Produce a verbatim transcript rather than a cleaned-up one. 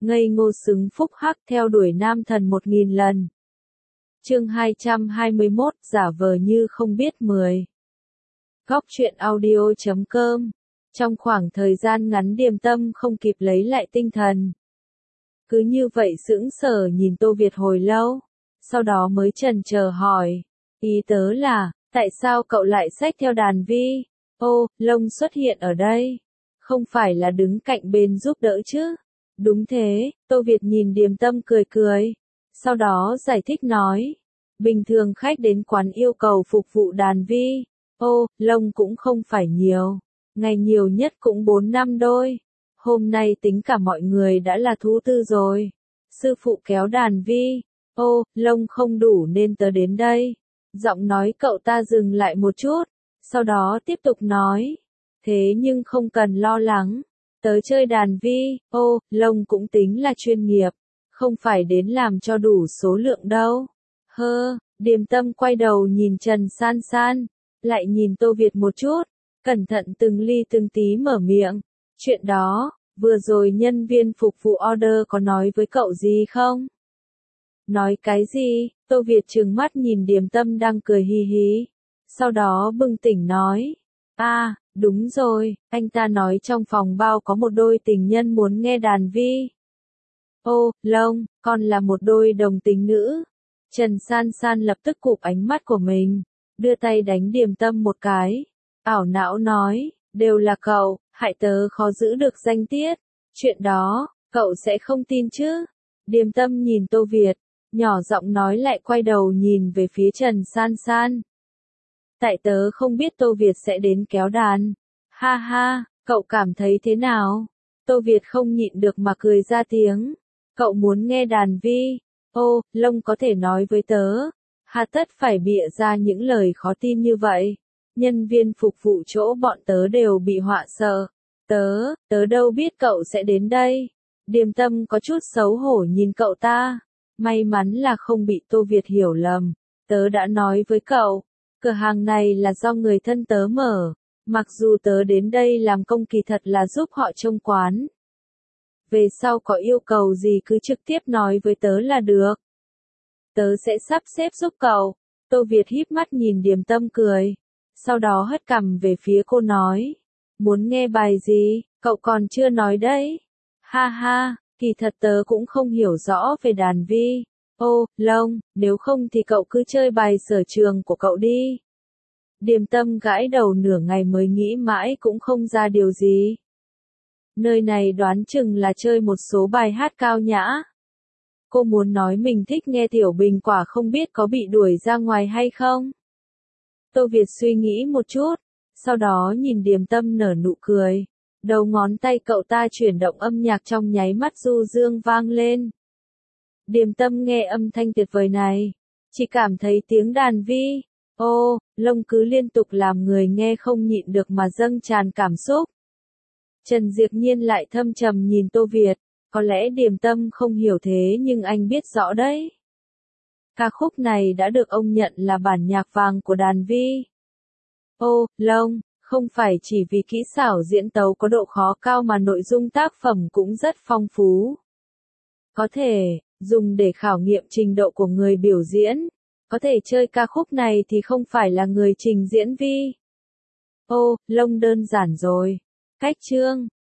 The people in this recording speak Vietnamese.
ngây ngô xứng phúc hắc theo đuổi nam thần một nghìn lần. Chương hai trăm hai mươi mốt, giả vờ như không biết mười. Góc truyện audio chấm com. Trong khoảng thời gian ngắn Điềm Tâm không kịp lấy lại tinh thần. Cứ như vậy sững sờ nhìn Tô Việt hồi lâu, sau đó mới chần chờ hỏi, ý tớ là, tại sao cậu lại xách theo đàn vi? Ô, Long xuất hiện ở đây, không phải là đứng cạnh bên giúp đỡ chứ? Đúng thế, Tô Việt nhìn Điềm Tâm cười cười, sau đó giải thích nói, bình thường khách đến quán yêu cầu phục vụ đàn vi, ô, Long cũng không phải nhiều, ngày nhiều nhất cũng bốn năm đôi. Hôm nay tính cả mọi người đã là thứ tư rồi. Sư phụ kéo đàn vi, ô, Long không đủ nên tớ đến đây. Giọng nói cậu ta dừng lại một chút, sau đó tiếp tục nói, thế nhưng không cần lo lắng, tớ chơi đàn vi, ô, Long cũng tính là chuyên nghiệp, không phải đến làm cho đủ số lượng đâu. Hơ, Điềm Tâm quay đầu nhìn Trần San San, lại nhìn Tô Việt một chút, cẩn thận từng ly từng tí mở miệng. Chuyện đó, vừa rồi nhân viên phục vụ order có nói với cậu gì không? Nói cái gì? Tô Việt trừng mắt nhìn Điềm Tâm đang cười hì hí. Sau đó bừng tỉnh nói. À, đúng rồi, anh ta nói trong phòng bao có một đôi tình nhân muốn nghe đàn vi. Ô, Long, còn là một đôi đồng tính nữ. Trần San San lập tức cụp ánh mắt của mình, đưa tay đánh Điềm Tâm một cái. Ảo não nói, đều là cậu, hại tớ khó giữ được danh tiết. Chuyện đó, cậu sẽ không tin chứ? Điềm Tâm nhìn Tô Việt, nhỏ giọng nói lại quay đầu nhìn về phía Trần San San. Tại tớ không biết Tô Việt sẽ đến kéo đàn. Ha ha, cậu cảm thấy thế nào? Tô Việt không nhịn được mà cười ra tiếng. Cậu muốn nghe đàn vi? Ô, Long có thể nói với tớ. Hà tất phải bịa ra những lời khó tin như vậy. Nhân viên phục vụ chỗ bọn tớ đều bị họa sợ. Tớ, tớ đâu biết cậu sẽ đến đây. Điềm Tâm có chút xấu hổ nhìn cậu ta. May mắn là không bị Tô Việt hiểu lầm. Tớ đã nói với cậu, cửa hàng này là do người thân tớ mở. Mặc dù tớ đến đây làm công kỳ thật là giúp họ trông quán. Về sau có yêu cầu gì cứ trực tiếp nói với tớ là được. Tớ sẽ sắp xếp giúp cậu. Tô Việt híp mắt nhìn Điềm Tâm cười. Sau đó hất cằm về phía cô nói. Muốn nghe bài gì, cậu còn chưa nói đấy. Ha ha, kỳ thật tớ cũng không hiểu rõ về đàn vi. Ô, Long, nếu không thì cậu cứ chơi bài sở trường của cậu đi. Điềm Tâm gãi đầu nửa ngày mới nghĩ mãi cũng không ra điều gì. Nơi này đoán chừng là chơi một số bài hát cao nhã. Cô muốn nói mình thích nghe Tiểu Bình Quả không biết có bị đuổi ra ngoài hay không? Tô Việt suy nghĩ một chút, sau đó nhìn Điềm Tâm nở nụ cười. Đầu ngón tay cậu ta chuyển động âm nhạc trong nháy mắt du dương vang lên. Điềm Tâm nghe âm thanh tuyệt vời này, chỉ cảm thấy tiếng đàn vi, ô, Long cứ liên tục làm người nghe không nhịn được mà dâng tràn cảm xúc. Trần Diệp Nhiên lại thâm trầm nhìn Tô Việt, có lẽ Điềm Tâm không hiểu thế nhưng anh biết rõ đấy. Ca khúc này đã được ông nhận là bản nhạc vàng của đàn vi. Ô, Long, không phải chỉ vì kỹ xảo diễn tấu có độ khó cao mà nội dung tác phẩm cũng rất phong phú. Có thể dùng để khảo nghiệm trình độ của người biểu diễn. Có thể chơi ca khúc này thì không phải là người trình diễn vi. Ô, Long đơn giản rồi. Cách chương,